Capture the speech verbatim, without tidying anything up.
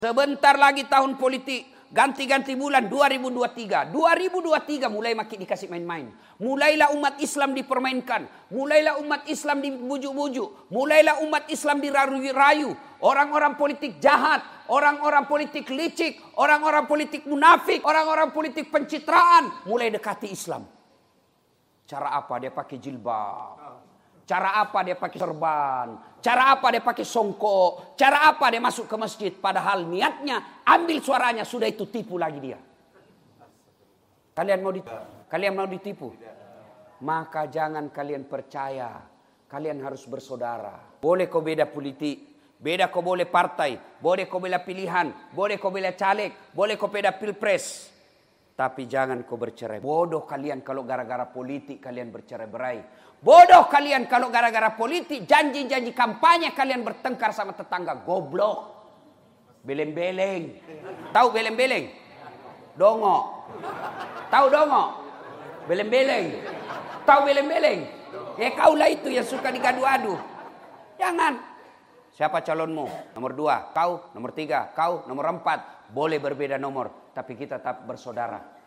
Sebentar lagi tahun politik, ganti-ganti bulan dua ribu dua puluh tiga. dua ribu dua puluh tiga mulai makin dikasih main-main. Mulailah umat Islam dipermainkan. Mulailah umat Islam dibujuk-bujuk. Mulailah umat Islam dirayu-rayu. Orang-orang politik jahat, orang-orang politik licik, orang-orang politik munafik, orang-orang politik pencitraan mulai dekati Islam. Cara apa? Dia pakai jilbab. Cara apa dia pakai serban? Cara apa dia pakai songkok? Cara apa dia masuk ke masjid? Padahal niatnya ambil suaranya, sudah itu tipu lagi dia. Kalian mau ditipu? Kalian mau ditipu? Maka jangan kalian percaya. Kalian harus bersaudara. Boleh kau beda politik, beda kau boleh partai, boleh kau beda pilihan, boleh kau beda caleg, boleh kau beda pilpres. Tapi jangan kau bercerai. Bodoh kalian kalau gara-gara politik kalian bercerai-berai. Bodoh kalian kalau gara-gara politik, janji-janji kampanye kalian bertengkar sama tetangga. Goblok. Beleng-beleng. Tahu beleng-beleng? Dongo. Tahu dongo? Beleng-beleng. Tahu beleng-beleng? Ya kaulah itu yang suka digadu-adu. Jangan. Siapa calonmu? Nomor dua. Kau. Nomor tiga. Kau. Nomor empat. Boleh berbeda nomor. Tapi kita tetap bersaudara.